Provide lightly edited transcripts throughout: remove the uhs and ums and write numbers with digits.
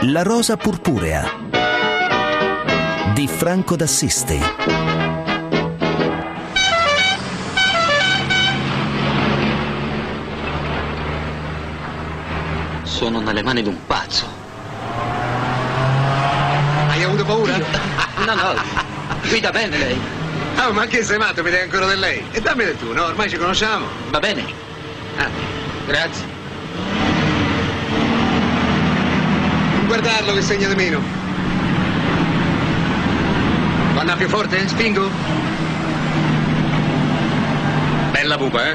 La rosa purpurea di Franco d'Assisti. Sono nelle mani di un pazzo. Hai avuto paura? No, guida bene lei. Oh, ma che sei matto, mi dai ancora del lei? E dammi del tu, no? Ormai ci conosciamo. Va bene. Grazie. Non guardarlo che segna di meno. Vanna più forte? Spingo? Bella pupa,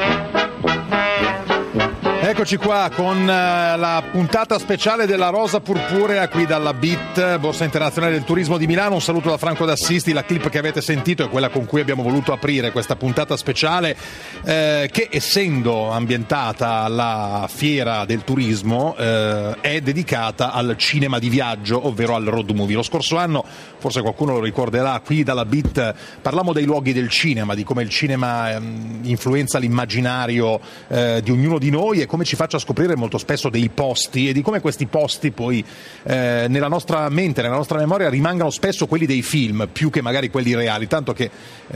Eccoci qua con la puntata speciale della Rosa Purpurea qui dalla BIT, Borsa Internazionale del Turismo di Milano. Un saluto da Franco d'Assisti. La clip che avete sentito è quella con cui abbiamo voluto aprire questa puntata speciale che, essendo ambientata alla fiera del turismo, è dedicata al cinema di viaggio, ovvero al road movie. Lo scorso anno, forse qualcuno lo ricorderà, qui dalla BIT parlammo dei luoghi del cinema, di come il cinema influenza l'immaginario di ognuno di noi e come ci faccia scoprire molto spesso dei posti, e di come questi posti poi nella nostra mente, nella nostra memoria rimangano spesso quelli dei film più che magari quelli reali, tanto che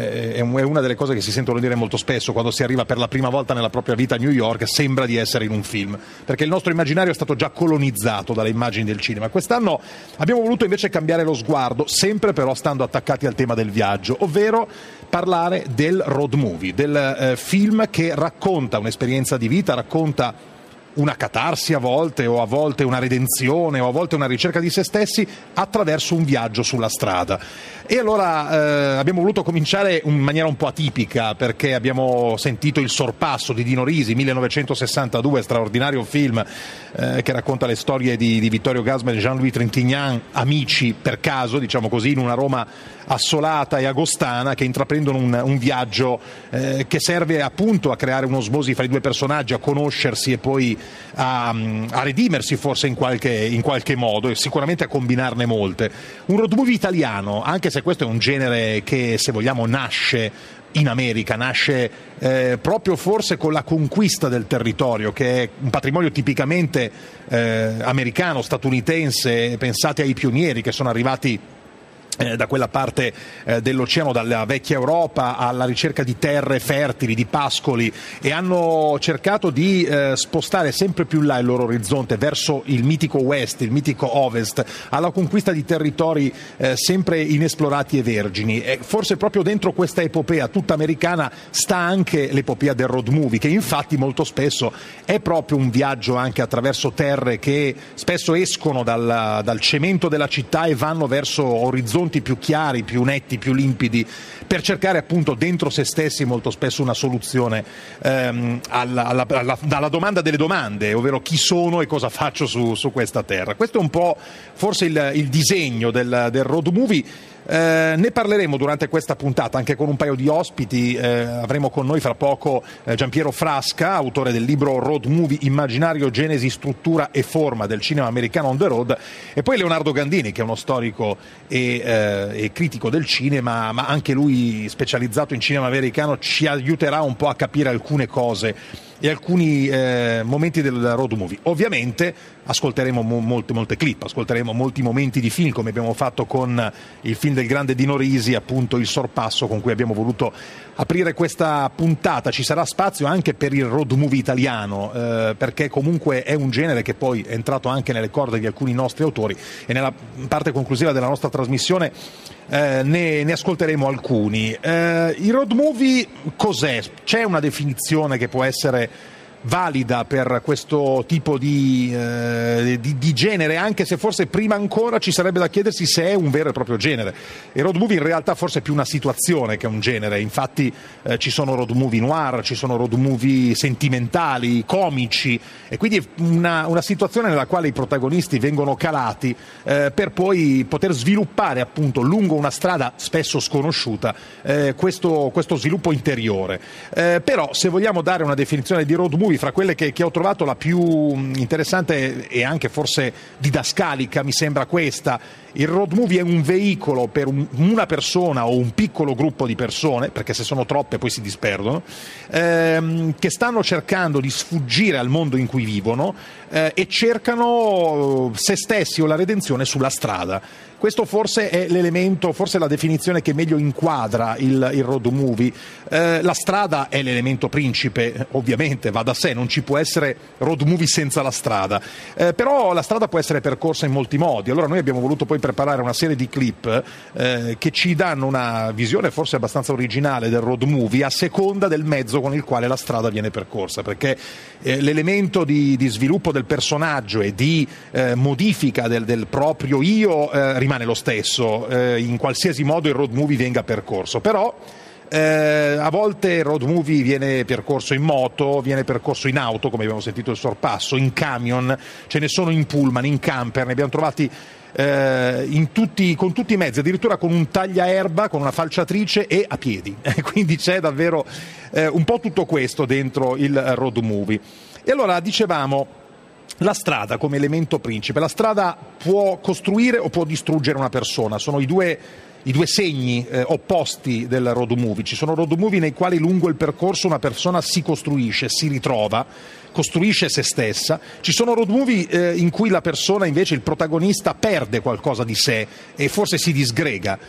è una delle cose che si sentono dire molto spesso quando si arriva per la prima volta nella propria vita a New York: sembra di essere in un film, perché il nostro immaginario è stato già colonizzato dalle immagini del cinema. Quest'anno abbiamo voluto invece cambiare lo sguardo, sempre però stando attaccati al tema del viaggio, ovvero parlare del road movie, del film che racconta un'esperienza di vita, racconta una catarsi a volte, o a volte una redenzione, o a volte una ricerca di se stessi attraverso un viaggio sulla strada. E allora abbiamo voluto cominciare in maniera un po' atipica, perché abbiamo sentito Il sorpasso di Dino Risi, 1962, straordinario film che racconta le storie di Vittorio Gassman e Jean-Louis Trintignant, amici per caso, diciamo così, in una Roma assolata e agostana, che intraprendono un viaggio che serve appunto a creare un'osmosi fra i due personaggi, a conoscersi e poi a redimersi forse in qualche modo, e sicuramente a combinarne molte. Un road movie italiano, anche se questo è un genere che, se vogliamo, nasce in America, nasce proprio forse con la conquista del territorio, che è un patrimonio tipicamente americano, statunitense. Pensate ai pionieri che sono arrivati da quella parte dell'oceano, dalla vecchia Europa, alla ricerca di terre fertili, di pascoli, e hanno cercato di spostare sempre più là il loro orizzonte verso il mitico West, il mitico Ovest, alla conquista di territori sempre inesplorati e vergini. E forse proprio dentro questa epopea tutta americana sta anche l'epopea del road movie, che infatti molto spesso è proprio un viaggio anche attraverso terre che spesso escono dal cemento della città e vanno verso orizzonti più chiari, più netti, più limpidi, per cercare appunto dentro se stessi molto spesso una soluzione alla domanda delle domande, ovvero chi sono e cosa faccio su questa terra. Questo è un po' forse il disegno del road movie. Ne parleremo durante questa puntata anche con un paio di ospiti. Avremo con noi fra poco Giampiero Frasca, autore del libro Road Movie, immaginario, genesi, struttura e forma del cinema americano on the road, e poi Leonardo Gandini, che è uno storico e critico del cinema, ma anche lui specializzato in cinema americano, ci aiuterà un po' a capire alcune cose e alcuni momenti del road movie. Ovviamente ascolteremo molte clip, ascolteremo molti momenti di film, come abbiamo fatto con il film del grande Dino Risi, appunto Il sorpasso, con cui abbiamo voluto aprire questa puntata. Ci sarà spazio anche per il road movie italiano, perché comunque è un genere che poi è entrato anche nelle corde di alcuni nostri autori, e nella parte conclusiva della nostra trasmissione ne ascolteremo alcuni. Il road movie cos'è? C'è una definizione che può essere valida per questo tipo di genere, anche se forse prima ancora ci sarebbe da chiedersi se è un vero e proprio genere. Il road movie in realtà forse è più una situazione che un genere. Infatti ci sono road movie noir, ci sono road movie sentimentali, comici, e quindi una situazione nella quale i protagonisti vengono calati per poi poter sviluppare appunto lungo una strada spesso sconosciuta questo sviluppo interiore. Però se vogliamo dare una definizione di road movie, movie, fra quelle che ho trovato la più interessante e anche forse didascalica, mi sembra questa. Il road movie è un veicolo per una persona o un piccolo gruppo di persone, perché se sono troppe poi si disperdono, che stanno cercando di sfuggire al mondo in cui vivono e cercano se stessi o la redenzione sulla strada. Questo forse è l'elemento, forse la definizione che meglio inquadra il road movie. La strada è l'elemento principe, ovviamente, va da sé, non ci può essere road movie senza la strada. Però la strada può essere percorsa in molti modi. Allora noi abbiamo voluto poi preparare una serie di clip che ci danno una visione forse abbastanza originale del road movie a seconda del mezzo con il quale la strada viene percorsa, perché l'elemento di sviluppo del personaggio e di modifica del proprio io rimane lo stesso in qualsiasi modo il road movie venga percorso. Però a volte il road movie viene percorso in moto, viene percorso in auto, come abbiamo sentito il sorpasso, in camion, ce ne sono in pullman, in camper, ne abbiamo trovati con tutti i mezzi, addirittura con un tagliaerba, con una falciatrice e a piedi. Quindi c'è davvero un po' tutto questo dentro il road movie. E allora dicevamo, la strada come elemento principe. La strada può costruire o può distruggere una persona, sono i due segni opposti del road movie. Ci sono road movie nei quali lungo il percorso una persona si costruisce, si ritrova, costruisce se stessa. Ci sono road movie in cui la persona, invece, il protagonista, perde qualcosa di sé e forse si disgrega.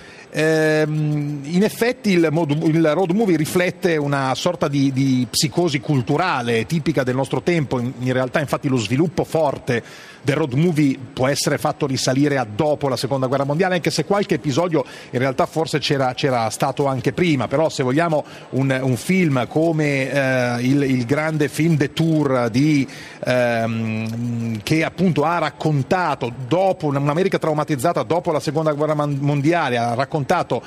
In effetti il road movie riflette una sorta di psicosi culturale tipica del nostro tempo. In realtà, infatti, lo sviluppo forte del road movie può essere fatto risalire a dopo la seconda guerra mondiale, anche se qualche episodio in realtà forse c'era stato anche prima. Però se vogliamo un film come il grande film The Tour che appunto ha raccontato dopo un'America traumatizzata dopo la seconda guerra mondiale, ha raccontato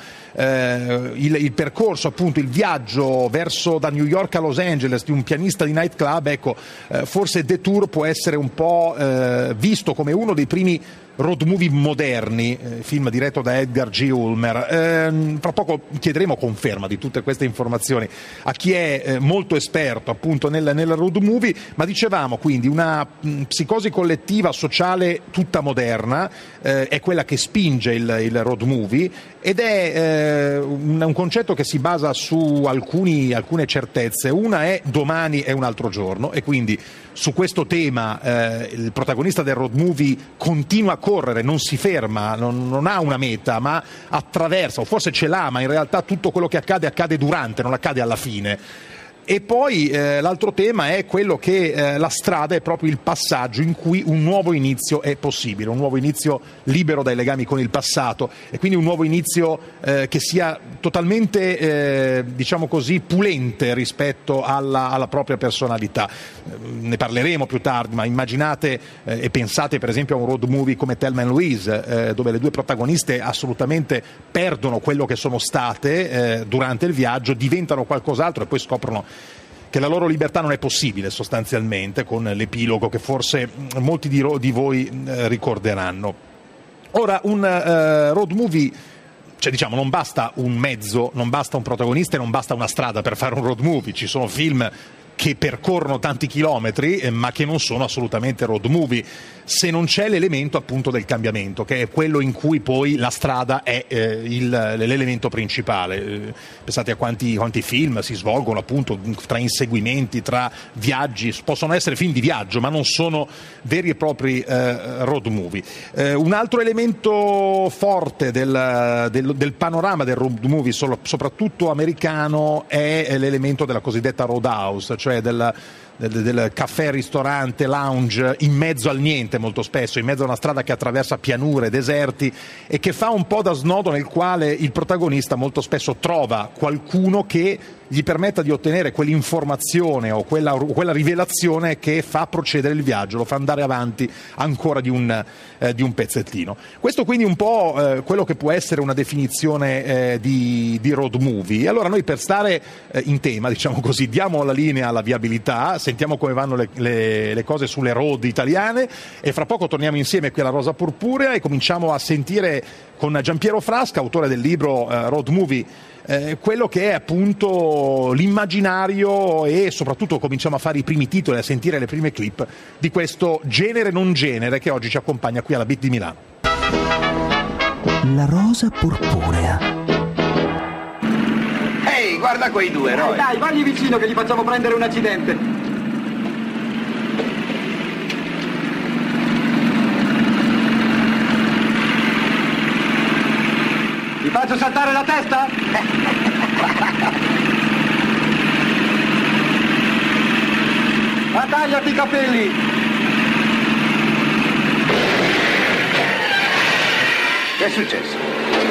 il percorso, appunto il viaggio da New York a Los Angeles di un pianista di nightclub, ecco, forse The Tour può essere un po' visto come uno dei primi road movie moderni, film diretto da Edgar G. Ulmer. Fra poco chiederemo conferma di tutte queste informazioni a chi è molto esperto appunto nel road movie, ma dicevamo quindi una psicosi collettiva sociale tutta moderna è quella che spinge il road movie, ed è un concetto che si basa su alcune certezze. Una è domani è un altro giorno, e quindi su questo tema il protagonista del road movie continua a correre, non si ferma, non ha una meta, ma attraversa, o forse ce l'ha, ma in realtà tutto quello che accade durante, non accade alla fine. E poi l'altro tema è quello che la strada è proprio il passaggio in cui un nuovo inizio è possibile, un nuovo inizio libero dai legami con il passato, e quindi un nuovo inizio che sia totalmente, diciamo così, pulente rispetto alla propria personalità. Ne parleremo più tardi, ma immaginate e pensate per esempio a un road movie come Thelma and Louise, dove le due protagoniste assolutamente perdono quello che sono state durante il viaggio, diventano qualcos'altro e poi scoprono che la loro libertà non è possibile, sostanzialmente, con l'epilogo che forse molti di voi ricorderanno. Ora, un road movie, cioè diciamo, non basta un mezzo, non basta un protagonista e non basta una strada per fare un road movie. Ci sono film che percorrono tanti chilometri ma che non sono assolutamente road movie, se non c'è l'elemento appunto del cambiamento, che è quello in cui poi la strada è l'elemento principale. Pensate a quanti film si svolgono appunto tra inseguimenti, tra viaggi. Possono essere film di viaggio, ma non sono veri e propri road movie. Un altro elemento forte del panorama del road movie, soprattutto americano, è l'elemento della cosiddetta roadhouse, cioè del caffè, ristorante, lounge in mezzo al niente, molto spesso in mezzo a una strada che attraversa pianure, deserti, e che fa un po' da snodo nel quale il protagonista molto spesso trova qualcuno che gli permetta di ottenere quell'informazione o quella rivelazione che fa procedere il viaggio, lo fa andare avanti ancora di un pezzettino. Questo quindi un po' quello che può essere una definizione di road movie. E allora noi, per stare in tema, diciamo così, diamo la linea alla viabilità, sentiamo come vanno le cose sulle road italiane e fra poco torniamo insieme qui alla Rosa Purpurea e cominciamo a sentire con Giampiero Frasca, autore del libro Road Movie, quello che è appunto l'immaginario e soprattutto cominciamo a fare i primi titoli, a sentire le prime clip di questo genere non genere che oggi ci accompagna qui alla Beat di Milano. La Rosa Purpurea. Ehi, guarda quei due, Roy. Dai, vagli vicino che gli facciamo prendere un accidente. Ti faccio saltare la testa? Ma tagliati i capelli! Che è successo?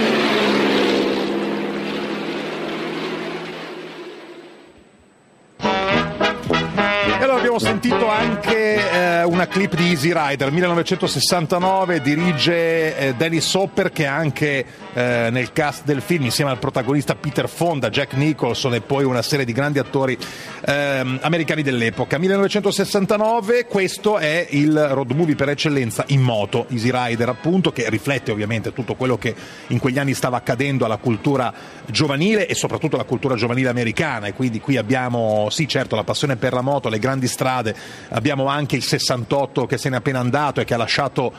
E allora abbiamo sentito anche una clip di Easy Rider 1969, dirige Dennis Hopper, che è anche nel cast del film insieme al protagonista Peter Fonda, Jack Nicholson e poi una serie di grandi attori americani dell'epoca. 1969, questo è il road movie per eccellenza in moto, Easy Rider appunto, che riflette ovviamente tutto quello che in quegli anni stava accadendo alla cultura giovanile e soprattutto alla cultura giovanile americana, e quindi qui abbiamo sì certo la passione per la moto, le grandi strade, abbiamo anche il 68 che se n'è appena andato e che ha lasciato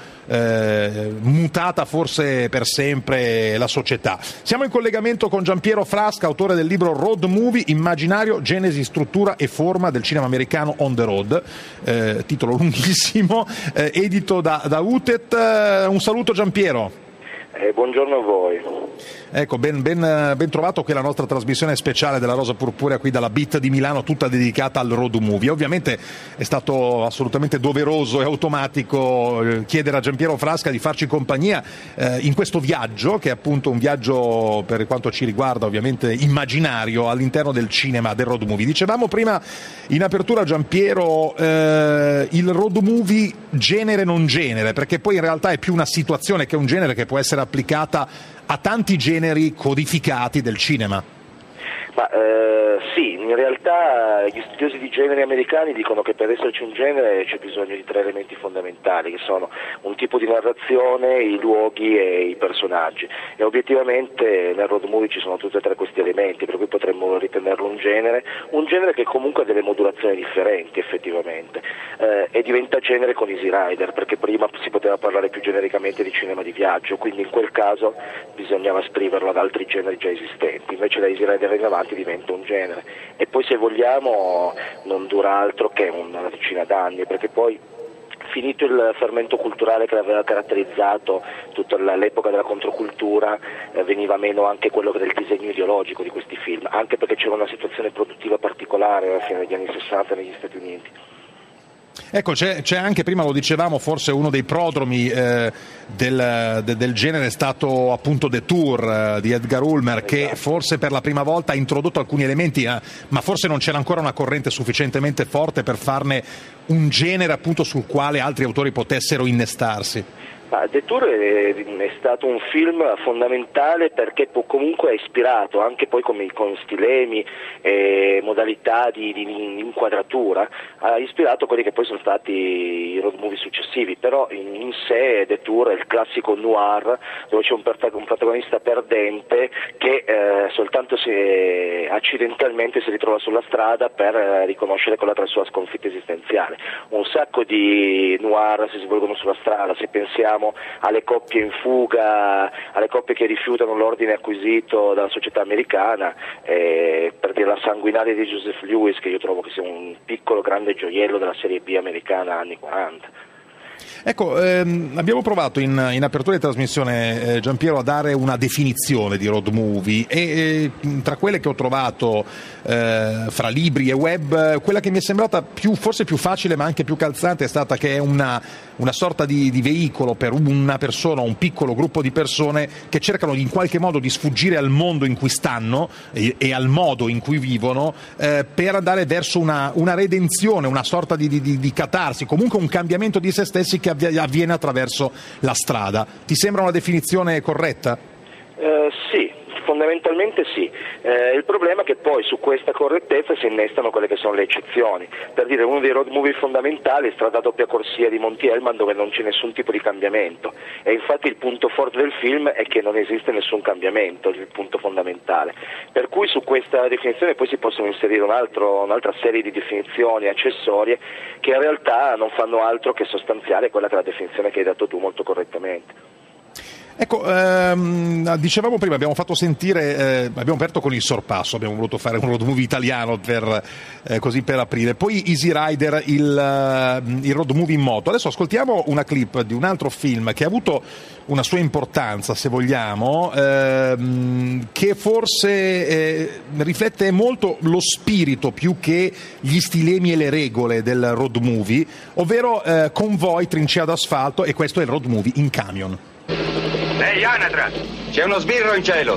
mutata forse per sempre la società. Siamo in collegamento con Giampiero Frasca, autore del libro Road Movie, immaginario, genesi, struttura e forma del cinema americano on the road, titolo lunghissimo, edito da UTET. Un saluto Giampiero. Buongiorno a voi. Ecco, ben trovato qui la nostra trasmissione speciale della Rosa Purpurea qui dalla Beat di Milano, tutta dedicata al road movie. Ovviamente è stato assolutamente doveroso e automatico chiedere a Giampiero Frasca di farci compagnia in questo viaggio, che è appunto un viaggio, per quanto ci riguarda ovviamente immaginario, all'interno del cinema del road movie. Dicevamo prima in apertura, Giampiero, il road movie genere non genere, perché poi in realtà è più una situazione che un genere che può essere applicata a tanti generi codificati del cinema. Ma sì, in realtà gli studiosi di generi americani dicono che per esserci un genere c'è bisogno di 3 elementi fondamentali, che sono un tipo di narrazione, i luoghi e i personaggi, e obiettivamente nel road movie ci sono tutti e 3 questi elementi, per cui potremmo ritenerlo un genere che comunque ha delle modulazioni differenti effettivamente, e diventa genere con Easy Rider, perché prima si poteva parlare più genericamente di cinema di viaggio, quindi in quel caso bisognava scriverlo ad altri generi già esistenti, invece da Easy Rider in avanti diventa un genere, e poi se vogliamo non dura altro che una decina d'anni, perché poi finito il fermento culturale che aveva caratterizzato tutta l'epoca della controcultura, veniva meno anche quello del disegno ideologico di questi film, anche perché c'era una situazione produttiva particolare alla fine degli anni 60 negli Stati Uniti. Ecco, c'è anche, prima lo dicevamo, forse uno dei prodromi del genere è stato appunto The Tour di Edgar Ulmer, che forse per la prima volta ha introdotto alcuni elementi, ma forse non c'era ancora una corrente sufficientemente forte per farne un genere appunto sul quale altri autori potessero innestarsi. The Tour è stato un film fondamentale perché comunque ha ispirato, anche poi con stilemi e modalità di inquadratura, ha ispirato quelli che poi sono stati i road movie successivi, però in sé The Tour è il classico noir dove c'è un protagonista perdente che soltanto accidentalmente si ritrova sulla strada per riconoscere quella tra la sua sconfitta esistenziale. Un sacco di noir si svolgono sulla strada, se pensiamo alle coppie in fuga, alle coppie che rifiutano l'ordine acquisito dalla società americana, per dire La sanguinaria di Joseph Lewis, che io trovo che sia un piccolo grande gioiello della serie B americana anni 40. Ecco, abbiamo provato in apertura di trasmissione, Giampiero, a dare una definizione di road movie e tra quelle che ho trovato fra libri e web, quella che mi è sembrata forse più facile ma anche più calzante è stata che è una sorta di veicolo per una persona, un piccolo gruppo di persone che cercano in qualche modo di sfuggire al mondo in cui stanno e al modo in cui vivono, per andare verso una redenzione, una sorta di catarsi, comunque un cambiamento di se stessi che avviene attraverso la strada. Ti sembra una definizione corretta? Sì, Fondamentalmente sì, il problema è che poi su questa correttezza si innestano quelle che sono le eccezioni. Per dire, uno dei road movie fondamentali è Strada doppia corsia di Monty Hellman, dove non c'è nessun tipo di cambiamento, e infatti il punto forte del film è che non esiste nessun cambiamento, il punto fondamentale, per cui su questa definizione poi si possono inserire un'altra serie di definizioni accessorie che in realtà non fanno altro che sostanziare quella che è la definizione che hai dato tu molto correttamente. Ecco, dicevamo prima, abbiamo fatto sentire, abbiamo aperto con Il Sorpasso, abbiamo voluto fare un road movie italiano così per aprire, poi Easy Rider, il road movie in moto. Adesso ascoltiamo una clip di un altro film che ha avuto una sua importanza, se vogliamo, che forse riflette molto lo spirito più che gli stilemi e le regole del road movie, ovvero Convoy, trincea d'asfalto, e questo è il road movie in camion. Ehi, Anatra, c'è uno sbirro in cielo.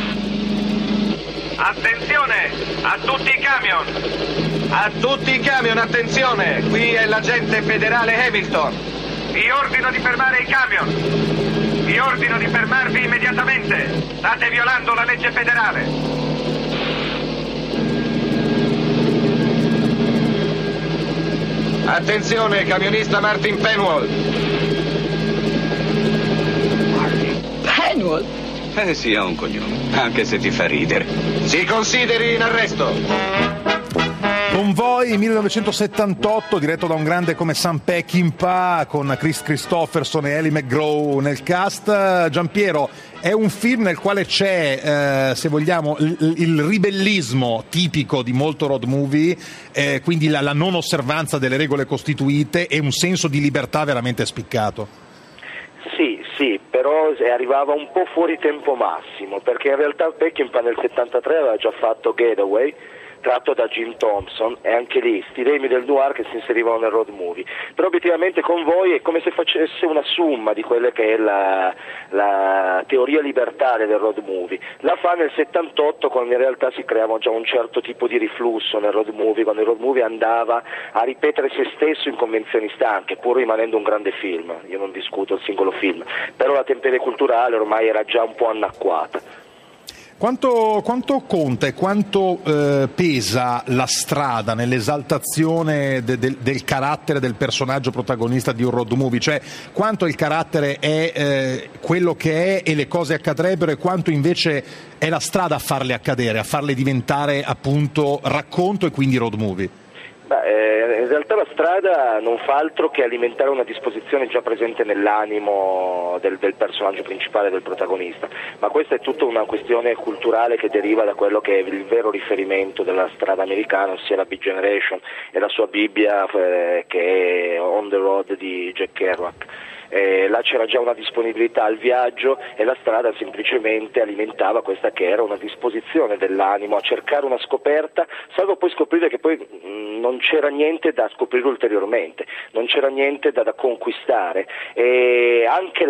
Attenzione, a tutti i camion. A tutti i camion, attenzione, qui è l'agente federale Hamilton. Vi ordino di fermare i camion. Vi ordino di fermarvi immediatamente. State violando la legge federale. Attenzione, camionista Martin Penwell. Penwell? Sì, ha un cognome, anche se ti fa ridere. Si consideri in arresto. Convoy 1978, diretto da un grande come Sam Peckinpah, con Chris Christopherson e Ellie McGraw nel cast. Giampiero, è un film nel quale c'è, se vogliamo, il ribellismo tipico di molto road movie, quindi la non osservanza delle regole costituite, e un senso di libertà veramente spiccato. Sì, però arrivava un po' fuori tempo massimo, perché in realtà Peckinpah nel 73 aveva già fatto Getaway, tratto da Jim Thompson, e anche lì stilemi del noir che si inserivano nel road movie. Però obiettivamente Convoy è come se facesse una somma di quelle che è la teoria libertaria del road movie. La fa nel 78, quando in realtà si creava già un certo tipo di riflusso nel road movie, quando il road movie andava a ripetere se stesso in convenzioni stanche, pur rimanendo un grande film. Io non discuto il singolo film, però la tempera culturale ormai era già un po' anacquata. Quanto conta e quanto pesa la strada nell'esaltazione del carattere del personaggio protagonista di un road movie? Cioè, quanto il carattere è quello che è e le cose accadrebbero, e quanto invece è la strada a farle accadere, a farle diventare appunto racconto e quindi road movie? In realtà la strada non fa altro che alimentare una disposizione già presente nell'animo del personaggio principale, del protagonista, ma questa è tutta una questione culturale che deriva da quello che è il vero riferimento della strada americana, ossia la Beat Generation e la sua Bibbia che è On the Road di Jack Kerouac. Là c'era già una disponibilità al viaggio, e la strada semplicemente alimentava questa che era una disposizione dell'animo a cercare una scoperta, salvo poi scoprire che poi non c'era niente da scoprire ulteriormente, non c'era niente da conquistare, e anche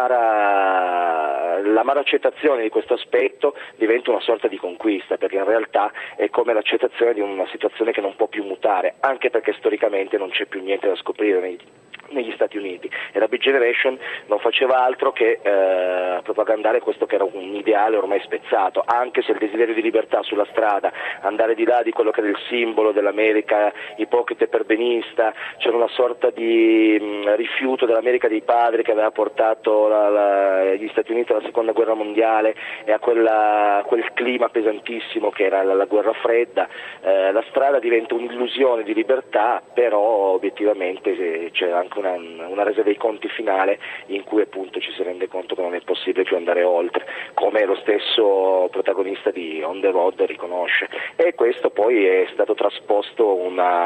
l'amara accettazione di questo aspetto diventa una sorta di conquista, perché in realtà è come l'accettazione di una situazione che non può più mutare, anche perché storicamente non c'è più niente da scoprire negli Stati Uniti, e la Big Generation non faceva altro che propagandare questo che era un ideale ormai spezzato, anche se il desiderio di libertà sulla strada, andare di là di quello che era il simbolo dell'America ipocrita e perbenista, c'era una sorta di rifiuto dell'America dei padri che aveva portato gli Stati Uniti alla seconda guerra mondiale e a quel clima pesantissimo che era la guerra fredda. La strada diventa un'illusione di libertà, però obiettivamente c'è anche una resa dei conti finale in cui appunto ci si rende conto che non è possibile più andare oltre, come lo stesso protagonista di On the Road riconosce, e questo poi è stato trasposto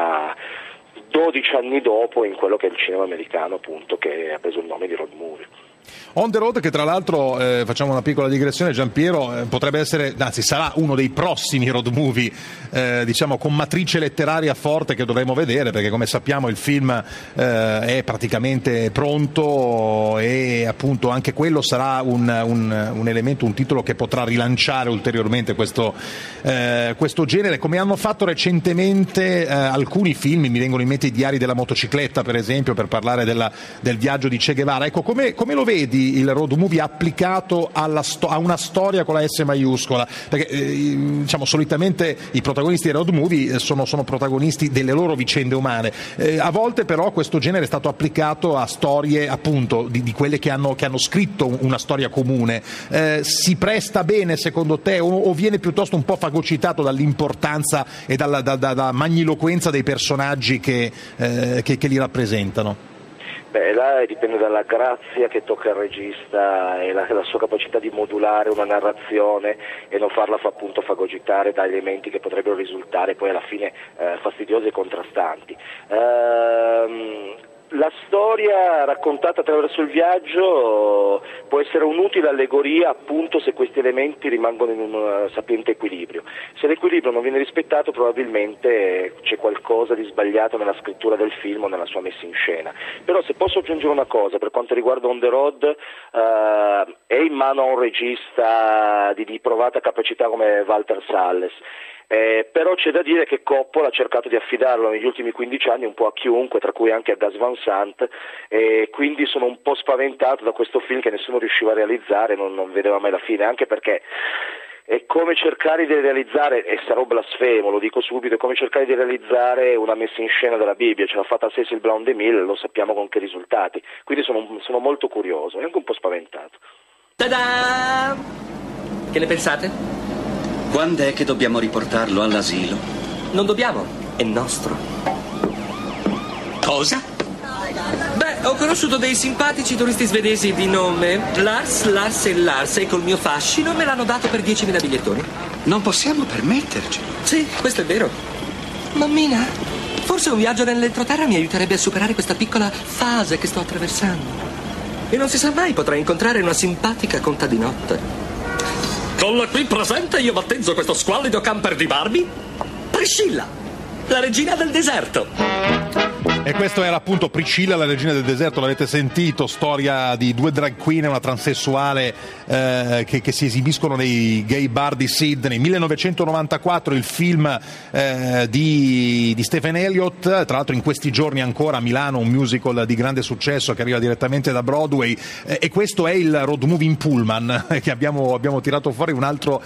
12 anni dopo in quello che è il cinema americano, appunto, che ha preso il nome di road movie. On the Road, che tra l'altro, facciamo una piccola digressione, Giampiero, potrebbe essere, anzi sarà uno dei prossimi road movie, diciamo con matrice letteraria forte, che dovremo vedere, perché come sappiamo il film è praticamente pronto, e appunto anche quello sarà un elemento, un titolo che potrà rilanciare ulteriormente questo genere, come hanno fatto recentemente alcuni film. Mi vengono in mente I diari della motocicletta, per esempio, per parlare del viaggio di Che Guevara. Ecco, come lo vedi il road movie applicato a una storia con la S maiuscola, perché diciamo solitamente i protagonisti dei road movie sono protagonisti delle loro vicende umane, a volte però questo genere è stato applicato a storie appunto di quelle che hanno scritto una storia comune. Si presta bene secondo te o viene piuttosto un po' fagocitato dall'importanza e dalla magniloquenza dei personaggi che li rappresentano? Beh, là dipende dalla grazia che tocca al regista e la sua capacità di modulare una narrazione e non farla appunto fagocitare da elementi che potrebbero risultare poi alla fine fastidiosi e contrastanti. La storia raccontata attraverso il viaggio può essere un'utile allegoria appunto se questi elementi rimangono in un sapiente equilibrio. Se l'equilibrio non viene rispettato probabilmente c'è qualcosa di sbagliato nella scrittura del film o nella sua messa in scena. Però se posso aggiungere una cosa per quanto riguarda On the Road, è in mano a un regista di provata capacità come Walter Salles. Però c'è da dire che Coppola ha cercato di affidarlo negli ultimi 15 anni un po' a chiunque, tra cui anche a Gus Van Sant, e quindi sono un po' spaventato da questo film che nessuno riusciva a realizzare, non vedeva mai la fine, anche perché è come cercare di realizzare, e sarò blasfemo, lo dico subito, è come cercare di realizzare una messa in scena della Bibbia, ce l'ha fatta Cecil Brown DeMille, lo sappiamo con che risultati, quindi sono molto curioso e anche un po' spaventato. Ta-da! Che ne pensate? Quando è che dobbiamo riportarlo all'asilo? Non dobbiamo, è nostro. Cosa? Beh, ho conosciuto dei simpatici turisti svedesi di nome Lars e Lars e col mio fascino me l'hanno dato per 10.000 bigliettoni. Non possiamo permettercelo. Sì, questo è vero. Mammina, forse un viaggio nell'entroterra mi aiuterebbe a superare questa piccola fase che sto attraversando. E non si sa mai, potrei incontrare una simpatica contadinotta. Con la qui presente io battezzo questo squallido camper di Barbie Priscilla, la regina del deserto. E questo era appunto Priscilla, la regina del deserto, l'avete sentito, storia di due drag queen e una transessuale che si esibiscono nei gay bar di Sydney. 1994 il film di Stephen Elliott, tra l'altro in questi giorni ancora a Milano un musical di grande successo che arriva direttamente da Broadway, e questo è il road movie in pullman che abbiamo tirato fuori, un altro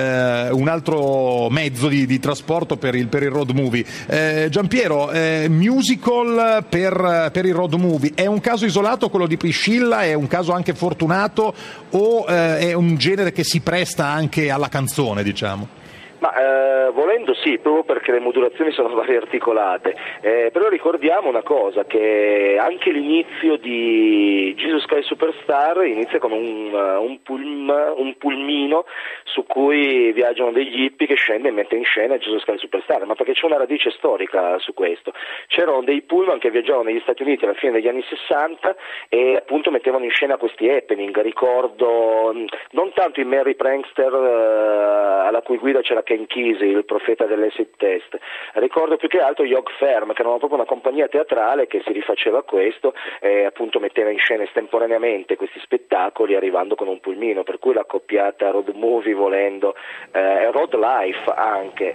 mezzo di trasporto per il road movie. Giampiero, musical per il road movie è un caso isolato quello di Priscilla, è un caso anche fortunato o è un genere che si presta anche alla canzone, diciamo? Ma volendo sì, proprio perché le modulazioni sono variarticolate, però ricordiamo una cosa, che anche l'inizio di Jesus Christ Superstar inizia con un pulmino su cui viaggiano degli hippie che scende e mette in scena Jesus Christ Superstar, ma perché c'è una radice storica su questo. C'erano dei pullman che viaggiavano negli Stati Uniti alla fine degli anni 60 e appunto mettevano in scena questi happening. Ricordo non tanto i Merry Prankster alla cui guida c'era Ken Kesey, il profeta dell'acid test, ricordo più che altro Yog Firm, che erano proprio una compagnia teatrale che si rifaceva a questo e appunto metteva in scena estemporaneamente questi spettacoli arrivando con un pulmino, per cui la coppiata road movie volendo, road life anche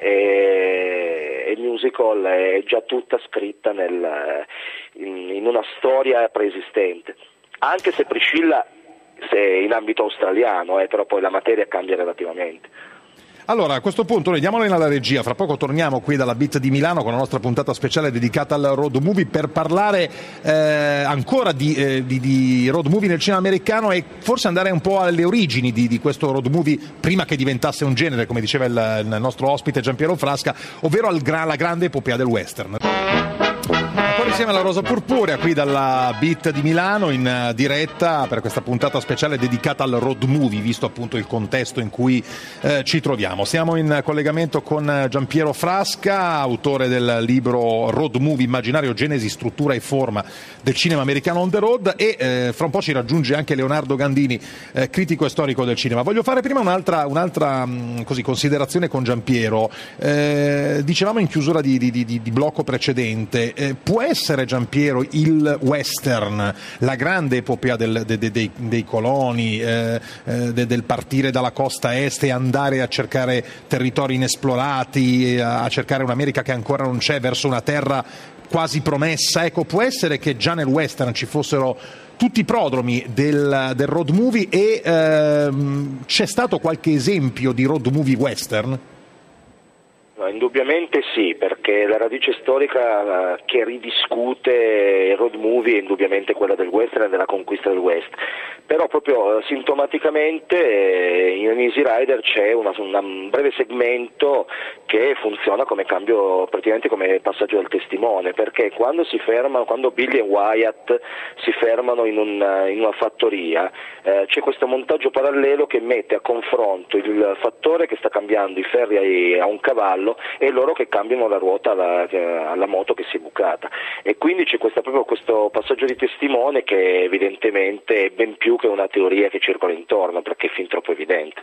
e musical è già tutta scritta in una storia preesistente, anche se Priscilla è in ambito australiano, però poi la materia cambia relativamente. Allora, a questo punto noi diamolo alla regia, fra poco torniamo qui dalla Beat di Milano con la nostra puntata speciale dedicata al road movie per parlare ancora di road movie nel cinema americano e forse andare un po' alle origini di questo road movie prima che diventasse un genere, come diceva il nostro ospite Giampiero Frasca, ovvero la grande epopea del western. Ancora insieme alla Rosa Purpurea qui dalla Beat di Milano in diretta per questa puntata speciale dedicata al road movie, visto appunto il contesto in cui ci troviamo. Siamo in collegamento con Giampiero Frasca, autore del libro Road Movie, immaginario, genesi, struttura e forma del cinema americano on the road, e fra un po' ci raggiunge anche Leonardo Gandini, critico e storico del cinema. Voglio fare prima un'altra così considerazione con Giampiero. Dicevamo in chiusura di blocco precedente, può essere, Giampiero, il western la grande epopea dei coloni, del partire dalla costa est e andare a cercare territori inesplorati, a cercare un'America che ancora non c'è, verso una terra quasi promessa? Ecco, può essere che già nel western ci fossero tutti i prodromi del road movie e c'è stato qualche esempio di road movie western? No, indubbiamente sì, perché la radice storica che ridiscute il road movie è indubbiamente quella del western e della conquista del west. Però proprio sintomaticamente in Easy Rider c'è un breve segmento che funziona come cambio, praticamente come passaggio del testimone, perché quando Billy e Wyatt si fermano in una fattoria, c'è questo montaggio parallelo che mette a confronto il fattore che sta cambiando i ferri a un cavallo e loro che cambiano la ruota alla moto che si è bucata, e quindi c'è proprio questo passaggio di testimone che evidentemente è ben più che una teoria che circola intorno, perché è fin troppo evidente.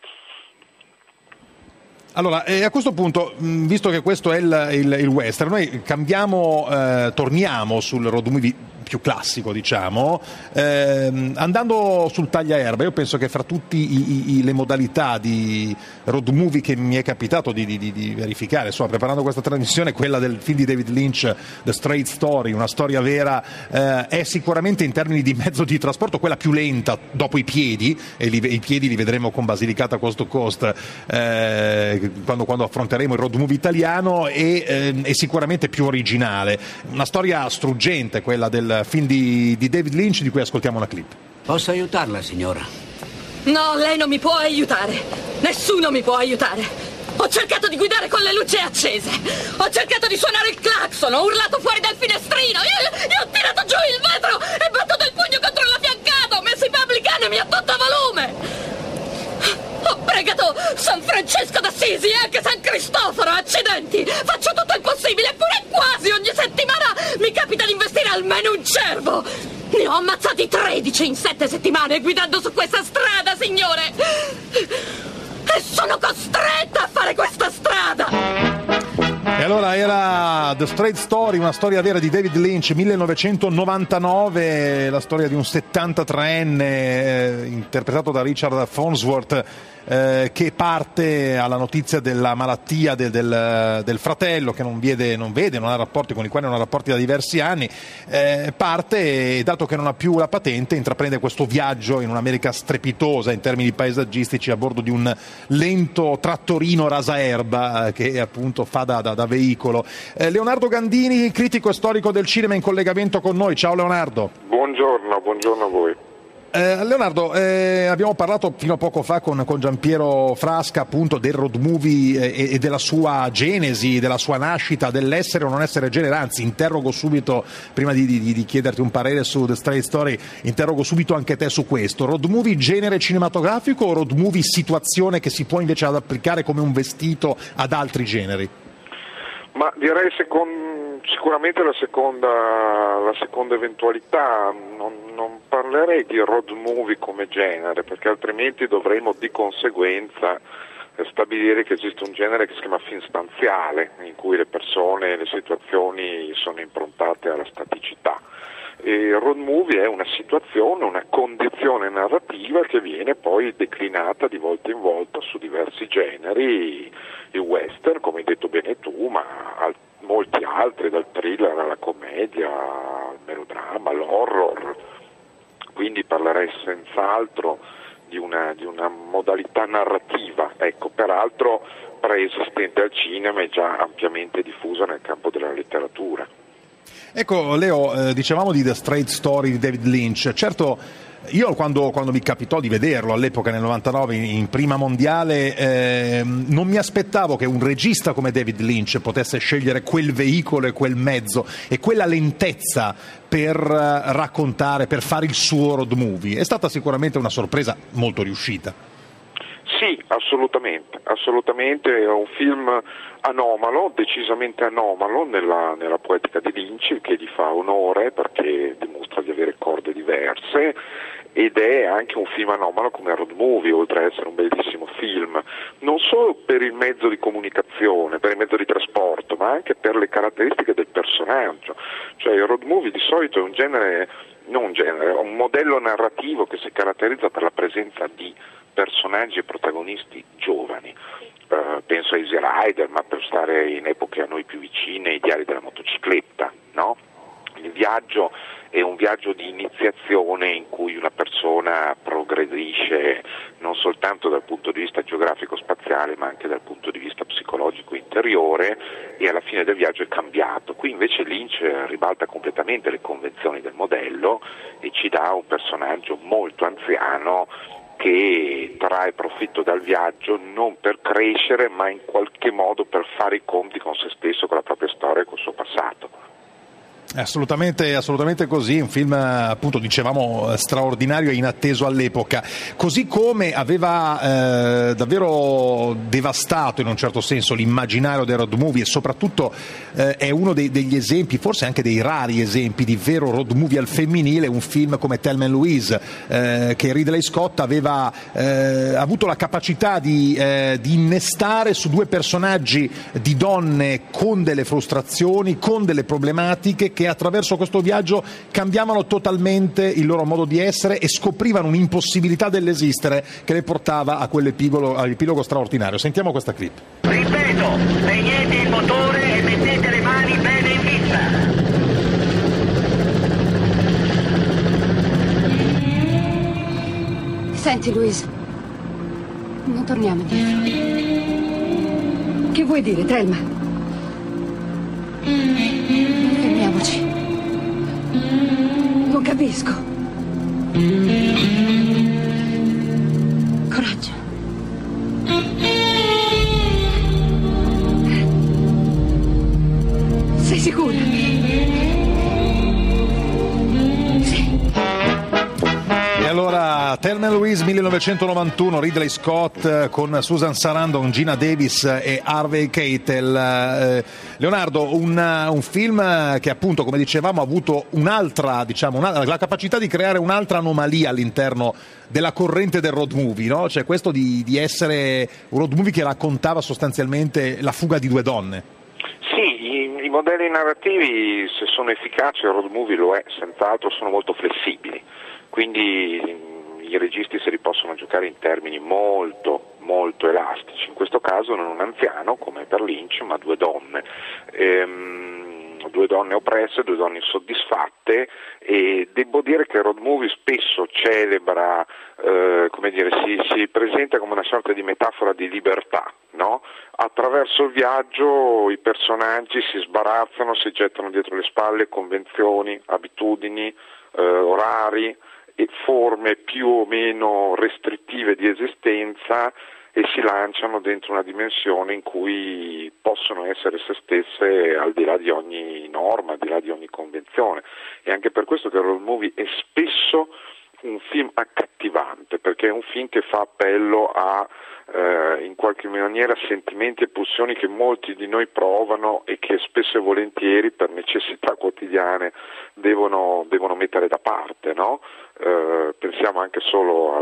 Allora, a questo punto, visto che questo è il western, noi torniamo sul road movie più classico, diciamo, andando sul tagliaerba. Io penso che fra tutte le modalità di road movie che mi è capitato di verificare, insomma, preparando questa trasmissione, quella del film di David Lynch, The Straight Story, una storia vera, è sicuramente in termini di mezzo di trasporto quella più lenta dopo i piedi, e i piedi li vedremo con Basilicata Coast to Coast quando affronteremo il road movie italiano, e è sicuramente più originale, una storia struggente quella del film di David Lynch, di cui ascoltiamo una clip. Posso aiutarla, signora? No, lei non mi può aiutare. Nessuno mi può aiutare. Ho cercato di guidare con le luci accese. Ho cercato di suonare il clacson. Ho urlato fuori dal finestrino. Io ho tirato giù il vetro e battuto il pugno contro la fiancata. Ho messo i publicani e mi ha tolto volume. Ho pregato San Francesco d'Assisi e anche San Cristoforo. Accidenti. Faccio tutto il possibile. Eppure quasi ogni settimana mi capita di investire almeno un cervo. Ne ho ammazzati 13 in 7 settimane guidando su questa strada, signore! E sono costretta a fare questa strada! E allora era The Straight Story, una storia vera di David Lynch, 1999, la storia di un 73enne interpretato da Richard Farnsworth, che parte alla notizia della malattia del fratello, che non ha rapporti, con il quale non ha rapporti da diversi anni, parte, e dato che non ha più la patente intraprende questo viaggio in un'America strepitosa in termini paesaggistici a bordo di un lento trattorino rasaerba che appunto fa da veicolo. Leonardo Gandini, critico e storico del cinema, in collegamento con noi. Ciao Leonardo. Buongiorno a voi. Leonardo, abbiamo parlato fino a poco fa con Giampiero Frasca appunto del road movie e della sua genesi, della sua nascita, dell'essere o non essere genere. Anzi, interrogo subito, prima di chiederti un parere su The Straight Story, interrogo subito anche te su questo. Road movie genere cinematografico o road movie situazione che si può invece ad applicare come un vestito ad altri generi? Ma direi sicuramente la seconda eventualità. Non parlerei di road movie come genere, perché altrimenti dovremmo di conseguenza stabilire che esiste un genere che si chiama film stanziale, in cui le persone e le situazioni sono improntate alla staticità. Il road movie è una situazione, una condizione narrativa che viene poi declinata di volta in volta su diversi generi, il western, come hai detto bene tu, ma molti altri, dal thriller alla commedia, al melodramma, all'horror. Quindi parlerei senz'altro di una modalità narrativa, peraltro preesistente al cinema e già ampiamente diffusa nel campo della letteratura. Ecco Leo, dicevamo di The Straight Story di David Lynch. Certo, io quando mi capitò di vederlo all'epoca nel 99 in prima mondiale, non mi aspettavo che un regista come David Lynch potesse scegliere quel veicolo e quel mezzo e quella lentezza per raccontare, per fare il suo road movie. È stata sicuramente una sorpresa molto riuscita. Sì, assolutamente, è un film anomalo, decisamente anomalo nella poetica di Lynch, che gli fa onore perché dimostra di avere corde diverse, ed è anche un film anomalo come road movie, oltre ad essere un bellissimo film, non solo per il mezzo di comunicazione, per il mezzo di trasporto, ma anche per le caratteristiche del personaggio. Cioè il road movie di solito è un modello narrativo che si caratterizza per la presenza di personaggi e protagonisti giovani. Penso a Easy Rider, ma per stare in epoche a noi più vicine, i diari della motocicletta, no? Il viaggio è un viaggio di iniziazione in cui una persona progredisce non soltanto dal punto di vista geografico-spaziale ma anche dal punto di vista psicologico interiore, e alla fine del viaggio è cambiato. Qui invece Lynch ribalta completamente le convenzioni del modello e ci dà un personaggio molto anziano che trae profitto dal viaggio non per crescere ma in qualche modo per fare i conti con se stesso, con la propria storia e col suo passato. Assolutamente così, un film appunto dicevamo straordinario e inatteso all'epoca, così come aveva davvero devastato in un certo senso l'immaginario del road movie, e soprattutto è uno degli esempi, forse anche dei rari esempi di vero road movie al femminile, un film come Thelma and Louise, che Ridley Scott aveva avuto la capacità di innestare su due personaggi di donne con delle frustrazioni, con delle problematiche, che attraverso questo viaggio cambiavano totalmente il loro modo di essere e scoprivano un'impossibilità dell'esistere che le portava a all'epilogo straordinario. Sentiamo questa clip. Ripeto, spegnete il motore e mettete le mani bene in vista. Senti, Louise, non torniamo indietro. Che vuoi dire, Thelma? Fermiamoci. Non capisco. Coraggio. Sei sicura? E allora Thelma and Louise 1991, Ridley Scott con Susan Sarandon, Gina Davis e Harvey Keitel. Leonardo, un film che appunto, come dicevamo, ha avuto la capacità di creare un'altra anomalia all'interno della corrente del road movie, no? Cioè questo di essere un road movie che raccontava sostanzialmente la fuga di due donne. Sì, i modelli narrativi, se sono efficaci, il road movie lo è, senz'altro, sono molto flessibili. Quindi i registi se li possono giocare in termini molto, molto elastici. In questo caso non un anziano, come per Lynch, ma due donne. Due donne oppresse, due donne insoddisfatte, e devo dire che il road movie spesso celebra, si presenta come una sorta di metafora di libertà, no? Attraverso il viaggio i personaggi si sbarazzano, si gettano dietro le spalle convenzioni, abitudini, orari e forme più o meno restrittive di esistenza, e si lanciano dentro una dimensione in cui possono essere se stesse al di là di ogni norma, al di là di ogni convenzione. E anche per questo che il road movie è spesso un film accattivante, perché è un film che fa appello a in qualche maniera sentimenti e pulsioni che molti di noi provano e che spesso e volentieri per necessità quotidiane devono mettere da parte, no? Pensiamo anche solo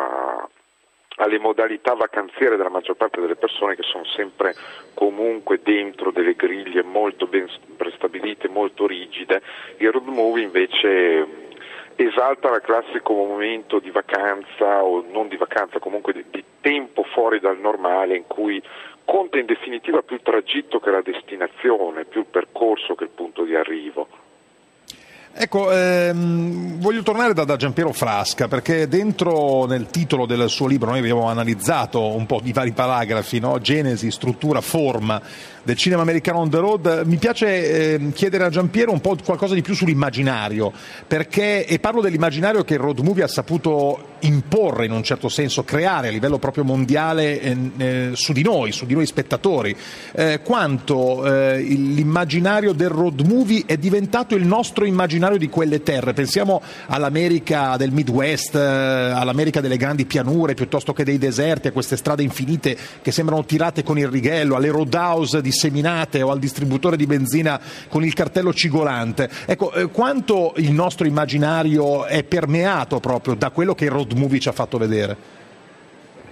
alle modalità vacanziere della maggior parte delle persone, che sono sempre comunque dentro delle griglie molto ben prestabilite, molto rigide. Il road movie invece esalta il classico momento di vacanza, o non di vacanza, comunque di tempo fuori dal normale, in cui conta in definitiva più il tragitto che la destinazione, più il percorso che il punto di arrivo. Ecco, voglio tornare da Giampiero Frasca, perché dentro nel titolo del suo libro noi abbiamo analizzato un po' di vari paragrafi, no? Genesi, struttura, forma del cinema americano on the road. Mi piace chiedere a Giampiero un po' qualcosa di più sull'immaginario, e parlo dell'immaginario che il road movie ha saputo imporre, in un certo senso creare a livello proprio mondiale su di noi spettatori, quanto l'immaginario del road movie è diventato il nostro immaginario di quelle terre. Pensiamo all'America del Midwest, all'America delle grandi pianure piuttosto che dei deserti, a queste strade infinite che sembrano tirate con il righello, alle roadhouse disseminate o al distributore di benzina con il cartello cigolante. Ecco, quanto il nostro immaginario è permeato proprio da quello che il road movie ci ha fatto vedere? Il nostro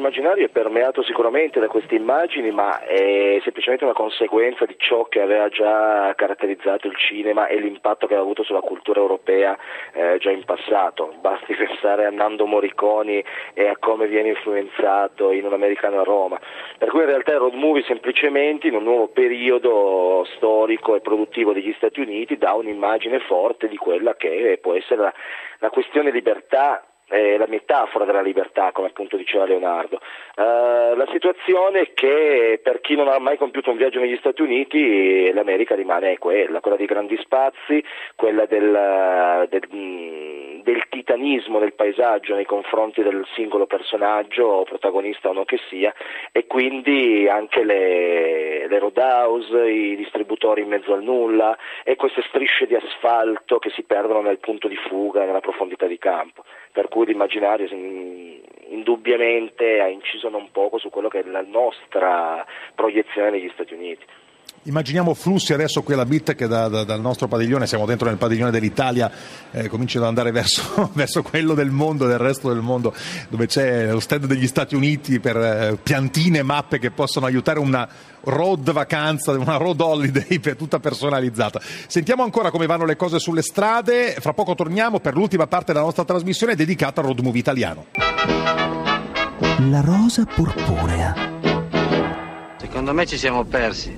immaginario è permeato sicuramente da queste immagini, ma è semplicemente una conseguenza di ciò che aveva già caratterizzato il cinema e l'impatto che aveva avuto sulla cultura europea già in passato. Basti pensare a Nando Morricone e a come viene influenzato in Un americano a Roma. Per cui in realtà il road movie semplicemente in un nuovo periodo storico e produttivo degli Stati Uniti dà un'immagine forte di quella che può essere la questione libertà, la metafora della libertà, come appunto diceva Leonardo. La situazione è che per chi non ha mai compiuto un viaggio negli Stati Uniti l'America rimane quella dei grandi spazi, quella del titanismo del paesaggio nei confronti del singolo personaggio, protagonista o no che sia, e quindi anche le roadhouse, i distributori in mezzo al nulla e queste strisce di asfalto che si perdono nel punto di fuga e nella profondità di campo. Per cui l'immaginario indubbiamente ha inciso non poco su quello che è la nostra proiezione negli Stati Uniti. Immaginiamo flussi adesso qui alla BIT che dal nostro padiglione, siamo dentro nel padiglione dell'Italia, cominciano ad andare verso quello del mondo, del resto del mondo, dove c'è lo stand degli Stati Uniti per piantine e mappe che possono aiutare una road vacanza, una road holiday per tutta personalizzata. Sentiamo ancora come vanno le cose sulle strade, fra poco torniamo per l'ultima parte della nostra trasmissione dedicata al road movie italiano. La rosa purpurea. Secondo me ci siamo persi.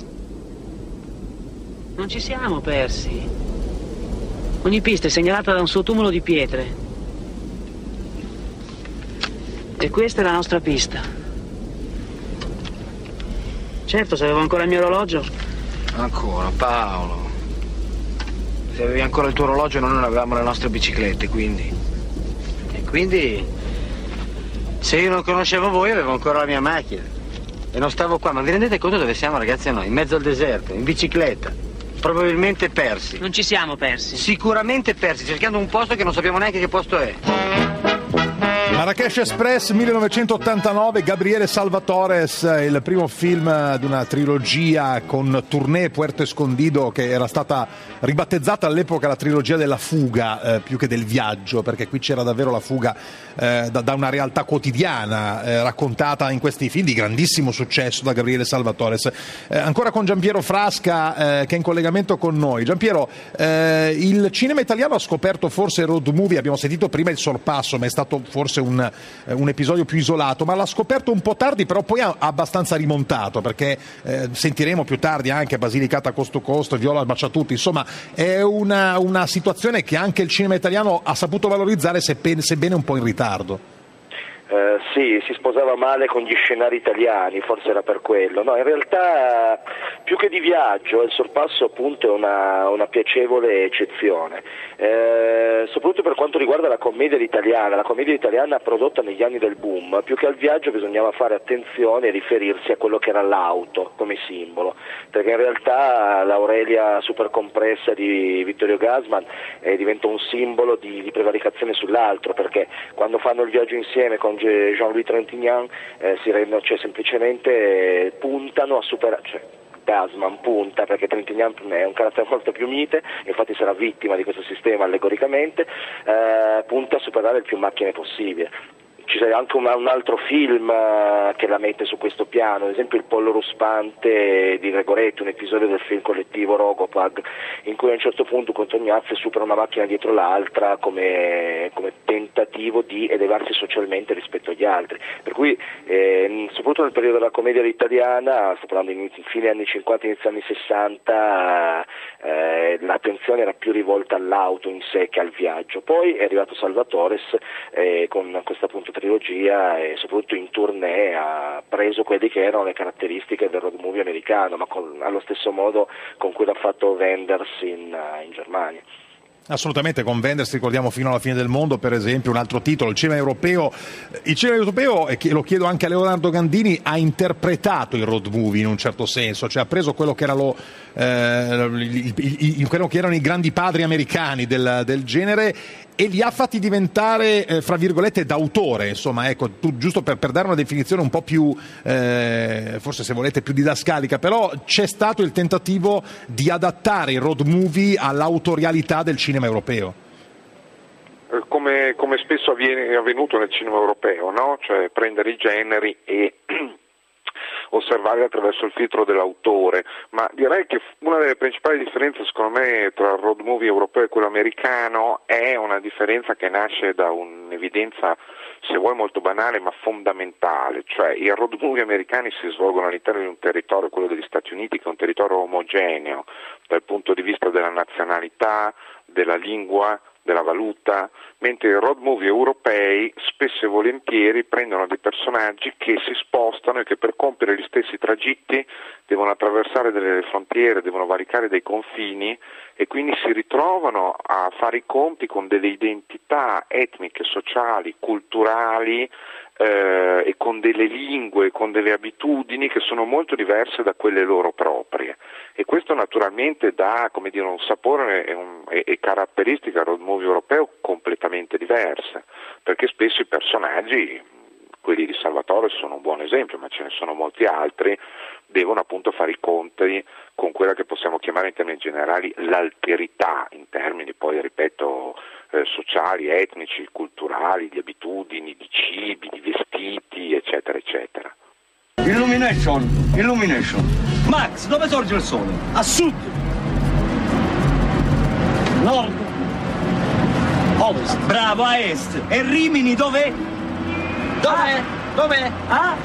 Non ci siamo persi. Ogni pista è segnalata da un sottumulo di pietre. E questa è la nostra pista. Certo, se avevo ancora il mio orologio. Ancora, Paolo. Se avevi ancora il tuo orologio noi non avevamo le nostre biciclette, quindi. E quindi, se io non conoscevo voi avevo ancora la mia macchina. E non stavo qua, ma vi rendete conto dove siamo, ragazzi, noi? In mezzo al deserto, in bicicletta. Probabilmente persi. Non ci siamo persi. Sicuramente persi, cercando un posto che non sappiamo neanche che posto è. Marrakesh Express 1989, Gabriele Salvatores, il primo film di una trilogia con Tournée Puerto Escondido, che era stata ribattezzata all'epoca la trilogia della fuga più che del viaggio, perché qui c'era davvero la fuga da una realtà quotidiana raccontata in questi film di grandissimo successo da Gabriele Salvatores. Ancora con Giampiero Frasca che è in collegamento con noi. Giampiero, il cinema italiano ha scoperto forse il road movie, abbiamo sentito prima il sorpasso, ma è stato forse un episodio più isolato, ma l'ha scoperto un po' tardi, però poi ha abbastanza rimontato, perché sentiremo più tardi anche Basilicata Costo Costo, Viola Baciatutti, insomma è una situazione che anche il cinema italiano ha saputo valorizzare, sebbene un po' in ritardo. Sì, si sposava male con gli scenari italiani, forse era per quello. No, in realtà più che di viaggio il sorpasso appunto è una piacevole eccezione, soprattutto per quanto riguarda la commedia italiana. La commedia italiana prodotta negli anni del boom, più che al viaggio bisognava fare attenzione e riferirsi a quello che era l'auto come simbolo, perché in realtà l'Aurelia supercompressa di Vittorio Gassman diventa un simbolo di prevaricazione sull'altro, perché quando fanno il viaggio insieme con Jean-Louis Trintignant si rendono, puntano a superare, Gassman punta, perché Trintignant è un carattere molto più mite, infatti sarà vittima di questo sistema allegoricamente, punta a superare il più macchine possibile. Ci sarà anche un altro film che la mette su questo piano, ad esempio Il pollo ruspante di Gregoretti, un episodio del film collettivo Rogopag, in cui a un certo punto Contognazzi supera una macchina dietro l'altra come tentativo di elevarsi socialmente rispetto agli altri. Per cui soprattutto nel periodo della commedia italiana, sto parlando in fine anni 50, inizio anni 60, l'attenzione era più rivolta all'auto in sé che al viaggio. Poi è arrivato Salvatores con questa appunto trilogia, e soprattutto in tournée ha preso quelle che erano le caratteristiche del road movie americano, ma allo stesso modo con cui l'ha fatto Wenders in Germania. Assolutamente, con Wenders ricordiamo Fino alla fine del mondo, per esempio, un altro titolo. Il cinema europeo, e lo chiedo anche a Leonardo Gandini, ha interpretato il road movie in un certo senso, cioè ha preso quello che era quello che erano i grandi padri americani del genere e li ha fatti diventare, fra virgolette, d'autore, insomma, ecco, giusto per dare una definizione un po' più, forse se volete più didascalica, però c'è stato il tentativo di adattare il road movie all'autorialità del cinema europeo. Come come spesso è avvenuto nel cinema europeo, no? Cioè prendere i generi e osservarli attraverso il filtro dell'autore, ma direi che una delle principali differenze secondo me tra il road movie europeo e quello americano è una differenza che nasce da un'evidenza, se vuoi molto banale, ma fondamentale, cioè i road movie americani si svolgono all'interno di un territorio, quello degli Stati Uniti, che è un territorio omogeneo dal punto di vista della nazionalità, della lingua, della valuta, mentre i road movie europei spesso e volentieri prendono dei personaggi che si spostano e che per compiere gli stessi tragitti devono attraversare delle frontiere, devono varicare dei confini e quindi si ritrovano a fare i conti con delle identità etniche, sociali, culturali e con delle lingue, con delle abitudini che sono molto diverse da quelle loro proprie, e questo naturalmente dà, come dire, un sapore e caratteristiche al road movie europeo completamente diverse, perché spesso i personaggi, quelli di Salvatore sono un buon esempio, ma ce ne sono molti altri, devono appunto fare i conti con quella che possiamo chiamare in termini generali l'alterità, in termini poi, ripeto, sociali, etnici, culturali, di abitudini, di cibi, di vestiti, eccetera, eccetera. Illumination. Max, dove sorge il sole? A sud. Nord. Ovest. Bravo, a est. E Rimini dov'è? Dov'è? A?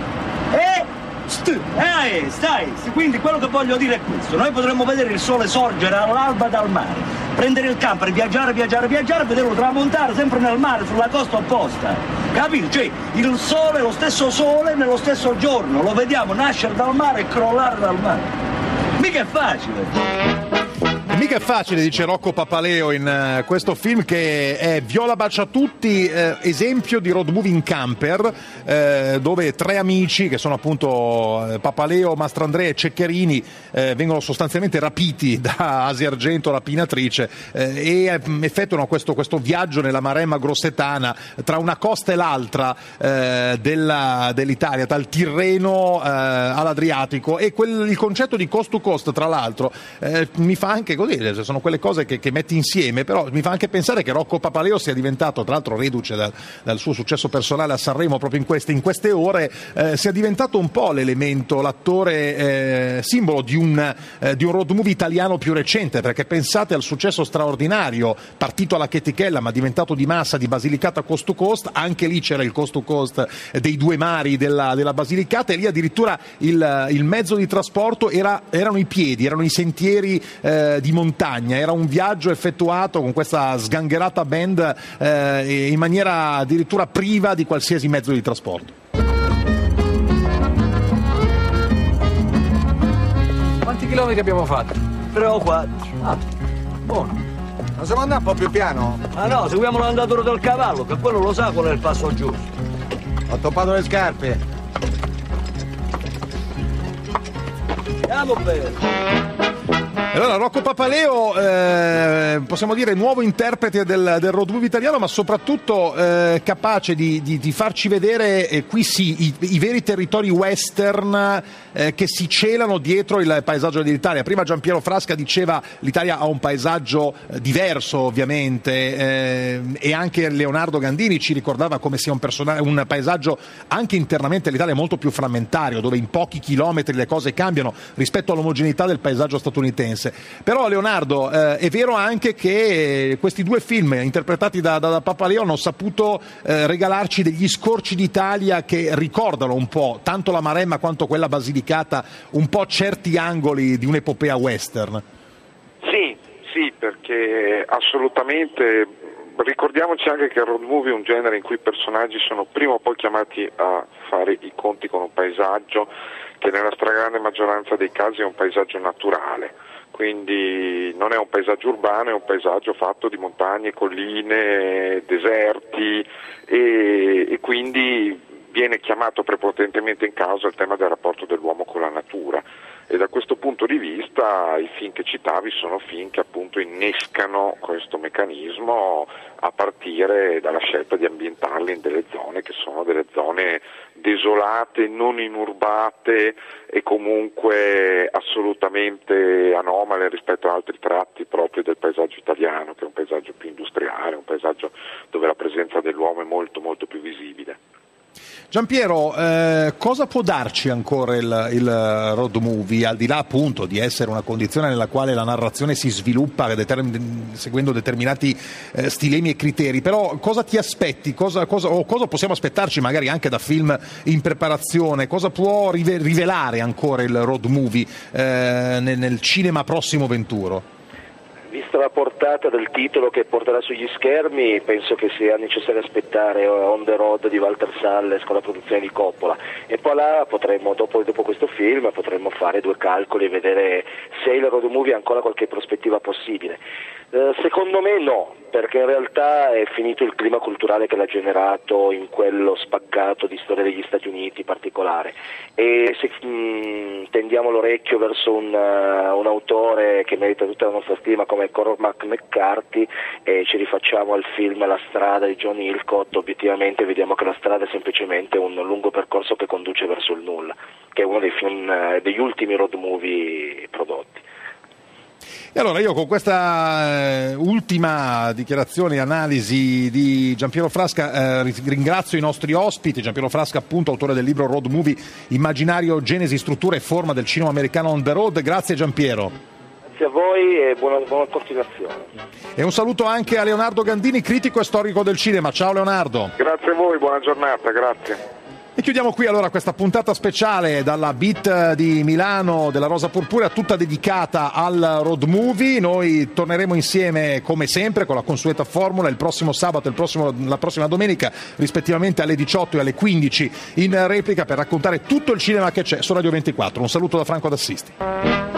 A est. Quindi quello che voglio dire è questo: noi potremmo vedere il sole sorgere all'alba dal mare, prendere il camper, viaggiare, vederlo tramontare sempre nel mare, sulla costa opposta, capito? Cioè il sole, lo stesso sole nello stesso giorno, lo vediamo nascere dal mare e crollare dal mare. Mica è facile. Mica è facile, dice Rocco Papaleo in questo film che è Viola bacia tutti, esempio di road movie in camper, dove tre amici che sono appunto Papaleo, Mastrandrea e Ceccherini vengono sostanzialmente rapiti da Asia Argento, rapinatrice, e effettuano questo viaggio nella Maremma grossetana tra una costa e l'altra dell'Italia, dal Tirreno all'Adriatico, e il concetto di coast to coast, tra l'altro, mi fa anche così, sono quelle cose che metti insieme, però mi fa anche pensare che Rocco Papaleo sia diventato, tra l'altro reduce dal suo successo personale a Sanremo proprio in queste ore, sia diventato un po' l'elemento, l'attore simbolo di un road movie italiano più recente, perché pensate al successo straordinario, partito alla chetichella ma diventato di massa, di Basilicata Coast to Coast. Anche lì c'era il coast to coast dei due mari della Basilicata, e lì addirittura il mezzo di trasporto erano i piedi, erano i sentieri di montagna, era un viaggio effettuato con questa sgangherata band in maniera addirittura priva di qualsiasi mezzo di trasporto. Quanti chilometri abbiamo fatto? 3 o 4. Ah, buono. Non siamo andati un po' più piano? Ah no, seguiamo l'andatura del cavallo, che quello lo sa qual è il passo giusto. Ho toppato le scarpe. Andiamo bene. Allora, Rocco Papaleo, possiamo dire nuovo interprete del road movie italiano, ma soprattutto capace di farci vedere qui sì i veri territori western che si celano dietro il paesaggio dell'Italia. Prima Giampiero Frasca diceva l'Italia ha un paesaggio diverso, ovviamente, e anche Leonardo Gandini ci ricordava come sia un paesaggio anche internamente l'Italia molto più frammentario, dove in pochi chilometri le cose cambiano rispetto all'omogeneità del paesaggio statunitense. Però Leonardo, è vero anche che questi due film interpretati da Papaleo hanno saputo regalarci degli scorci d'Italia che ricordano un po', tanto la Maremma quanto quella Basilicata, un po' certi angoli di un'epopea western. Sì, perché assolutamente. Ricordiamoci anche che il road movie è un genere in cui i personaggi sono prima o poi chiamati a fare i conti con un paesaggio che nella stragrande maggioranza dei casi è un paesaggio naturale, quindi non è un paesaggio urbano, è un paesaggio fatto di montagne, colline, deserti, e quindi viene chiamato prepotentemente in causa il tema del rapporto dell'uomo con la natura. E da questo punto di vista i film che citavi sono film che appunto innescano questo meccanismo a partire dalla scelta di ambientarli in delle zone che sono delle zone desolate, non inurbate e comunque assolutamente anomale rispetto ad altri tratti proprio del paesaggio italiano, che è un paesaggio più industriale, un paesaggio dove la presenza dell'uomo è molto molto più visibile. Giampiero, cosa può darci ancora il road movie, al di là appunto di essere una condizione nella quale la narrazione si sviluppa seguendo determinati stilemi e criteri, però cosa ti aspetti, cosa possiamo aspettarci magari anche da film in preparazione, cosa può rivelare ancora il road movie nel cinema prossimo venturo? Vista la portata del titolo che porterà sugli schermi, penso che sia necessario aspettare On the Road di Walter Salles con la produzione di Coppola, e poi là potremmo, dopo questo film, potremmo fare due calcoli e vedere se il road movie ha ancora qualche prospettiva possibile. Secondo me no, perché in realtà è finito il clima culturale che l'ha generato in quello spaccato di storia degli Stati Uniti particolare, e se tendiamo l'orecchio verso un autore che merita tutta la nostra stima come Cormac McCarthy e ci rifacciamo al film La strada di John Hillcoat, obiettivamente vediamo che la strada è semplicemente un lungo percorso che conduce verso il nulla, che è uno dei film degli ultimi road movie prodotti. E allora io con questa ultima dichiarazione e analisi di Giampiero Frasca ringrazio i nostri ospiti. Giampiero Frasca, appunto, autore del libro Road Movie, immaginario, genesi, struttura e forma del cinema americano on the road. Grazie Giampiero. Grazie a voi e buona continuazione. E un saluto anche a Leonardo Gandini, critico e storico del cinema. Ciao Leonardo. Grazie a voi, buona giornata, grazie. E chiudiamo qui allora questa puntata speciale dalla Beat di Milano della Rosa Purpurea, tutta dedicata al road movie. Noi torneremo insieme come sempre con la consueta formula il prossimo sabato e la prossima domenica, rispettivamente alle 18 e alle 15 in replica, per raccontare tutto il cinema che c'è su Radio 24. Un saluto da Franco d'Assisti.